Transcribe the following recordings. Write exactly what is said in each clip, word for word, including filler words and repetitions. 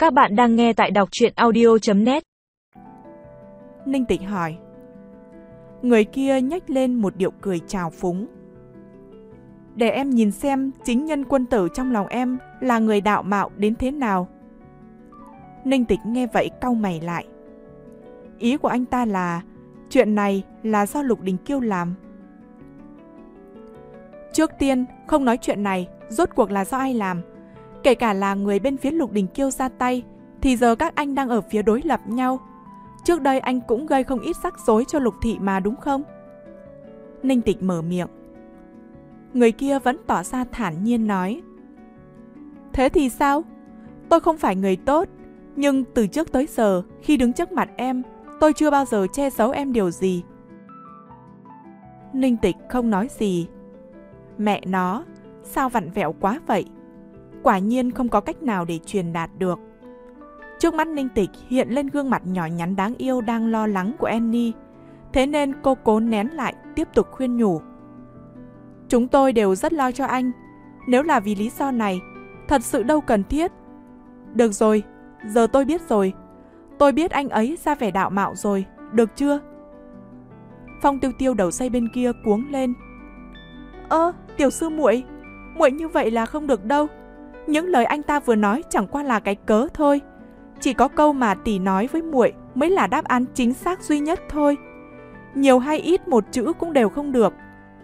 Các bạn đang nghe tại đọc truyện audio chấm net. Ninh Tịch hỏi. Người kia nhếch lên một điệu cười trào phúng. Để em nhìn xem chính nhân quân tử trong lòng em là người đạo mạo đến thế nào. Ninh Tịch nghe vậy cau mày lại. Ý của anh ta là chuyện này là do Lục Đình Kiêu làm. Trước tiên không nói chuyện này rốt cuộc là do ai làm. Kể cả là người bên phía Lục Đình Kiêu ra tay thì giờ các anh đang ở phía đối lập nhau. Trước đây anh cũng gây không ít rắc rối cho Lục Thị mà đúng không? Ninh Tịch mở miệng. Người kia vẫn tỏ ra thản nhiên nói. Thế thì sao? Tôi không phải người tốt, nhưng từ trước tới giờ khi đứng trước mặt em, tôi chưa bao giờ che giấu em điều gì. Ninh Tịch không nói gì. Mẹ nó, sao vặn vẹo quá vậy? Quả nhiên không có cách nào để truyền đạt được. Trước mắt Ninh Tịch hiện lên gương mặt nhỏ nhắn đáng yêu đang lo lắng của Annie. Thế nên cô cố nén lại, tiếp tục khuyên nhủ. Chúng tôi đều rất lo cho anh. Nếu là vì lý do này, thật sự đâu cần thiết. Được rồi, giờ tôi biết rồi. Tôi biết anh ấy ra vẻ đạo mạo rồi, được chưa? Phong Tiêu Tiêu đầu dây bên kia cuống lên. Ơ, tiểu sư muội, muội như vậy là không được đâu. Những lời anh ta vừa nói chẳng qua là cái cớ thôi. Chỉ có câu mà tỷ nói với muội mới là đáp án chính xác duy nhất thôi. Nhiều hay ít một chữ cũng đều không được.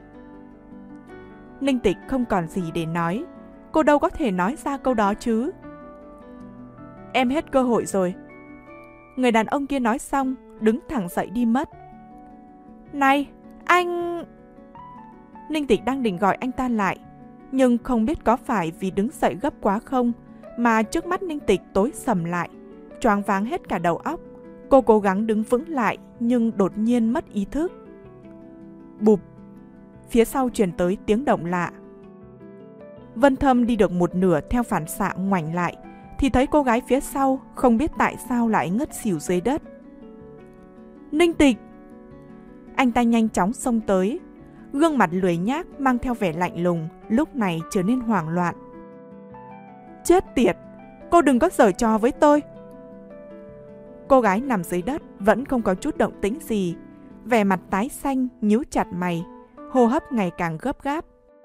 Ninh Tịch không còn gì để nói. Cô đâu có thể nói ra câu đó chứ. Em hết cơ hội rồi. Người đàn ông kia nói xong, đứng thẳng dậy đi mất. Này, anh... Ninh Tịch đang định gọi anh ta lại, nhưng không biết có phải vì đứng dậy gấp quá không mà trước mắt Ninh Tịch tối sầm lại, choáng váng hết cả đầu óc. Cô cố gắng đứng vững lại nhưng đột nhiên mất ý thức. Bụp! Phía sau truyền tới tiếng động lạ. Vân Thâm đi được một nửa theo phản xạ ngoảnh lại thì thấy cô gái phía sau không biết tại sao lại ngất xỉu dưới đất. Ninh Tịch! Anh ta nhanh chóng xông tới. Gương mặt lười nhác mang theo vẻ lạnh lùng lúc này trở nên hoảng loạn. Chết tiệt! Cô đừng có giở trò với tôi! Cô gái nằm dưới đất vẫn không có chút động tĩnh gì, vẻ mặt tái xanh, nhíu chặt mày, hô hấp ngày càng gấp gáp.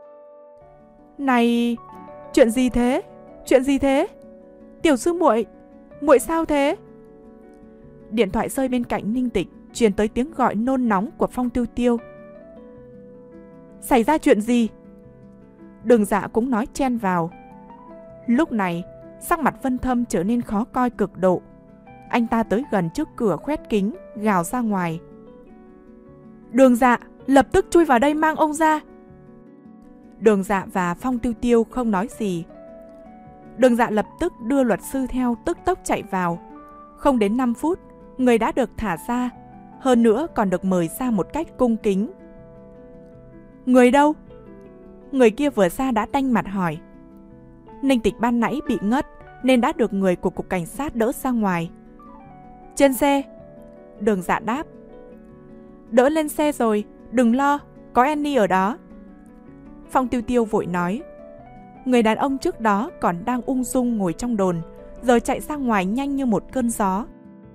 Này, chuyện gì thế? Chuyện gì thế? Tiểu sư muội, muội sao thế? Điện thoại rơi bên cạnh Ninh Tịch, truyền tới tiếng gọi nôn nóng của Phong Tiêu Tiêu. Xảy ra chuyện gì? Đường Dạ cũng nói chen vào. Lúc này, sắc mặt Vân Thâm trở nên khó coi cực độ. Anh ta tới gần trước cửa khoét kính, gào ra ngoài. Đường Dạ, lập tức chui vào đây mang ông ra. Đường Dạ và Phong Tiêu Tiêu không nói gì. Đường Dạ lập tức đưa luật sư theo, tức tốc chạy vào. Không đến năm phút, người đã được thả ra. Hơn nữa còn được mời ra một cách cung kính. Người đâu? Người kia vừa ra đã đanh mặt hỏi. Ninh Tịch ban nãy bị ngất nên đã được người của cục cảnh sát đỡ ra ngoài. Trên xe. Đường Dạ đáp. Đỡ lên xe rồi, đừng lo, có Annie ở đó. Phong Tiêu Tiêu vội nói. Người đàn ông trước đó còn đang ung dung ngồi trong đồn, giờ chạy ra ngoài nhanh như một cơn gió.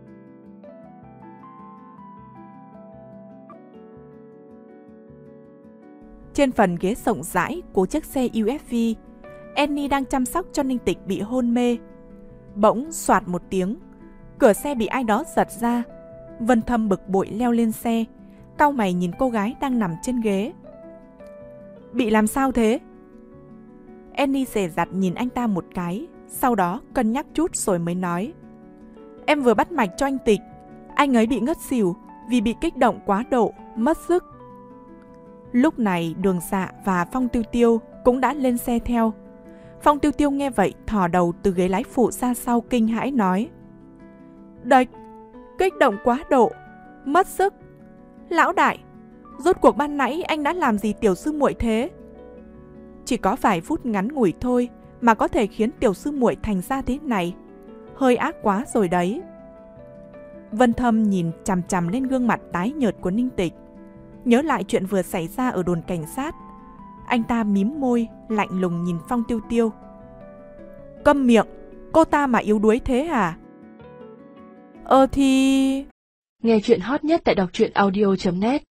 Trên phần ghế rộng rãi của chiếc xe u ép vê, Annie đang chăm sóc cho Ninh Tịch bị hôn mê. Bỗng xoạt một tiếng, cửa xe bị ai đó giật ra. Vân Thâm bực bội leo lên xe, cau mày nhìn cô gái đang nằm trên ghế. Bị làm sao thế? Annie dè dặt nhìn anh ta một cái, sau đó cân nhắc chút rồi mới nói. Em vừa bắt mạch cho anh Tịch, anh ấy bị ngất xỉu vì bị kích động quá độ, mất sức. Lúc này Đường Dạ và Phong Tiêu Tiêu cũng đã lên xe theo. Phong Tiêu Tiêu nghe vậy thò đầu từ ghế lái phụ ra sau kinh hãi nói. Đệch, kích động quá độ, mất sức. Lão đại, rốt cuộc ban nãy anh đã làm gì tiểu sư muội thế? Chỉ có vài phút ngắn ngủi thôi mà có thể khiến tiểu sư muội thành ra thế này. Hơi ác quá rồi đấy. Vân Thâm nhìn chằm chằm lên gương mặt tái nhợt của Ninh Tịch. Nhớ lại chuyện vừa xảy ra ở đồn cảnh sát. Anh ta mím môi, lạnh lùng nhìn Phong Tiêu Tiêu. Câm miệng! Cô ta mà yếu đuối thế à? Ờ thì... Nghe chuyện hot nhất tại đọc truyện audio chấm net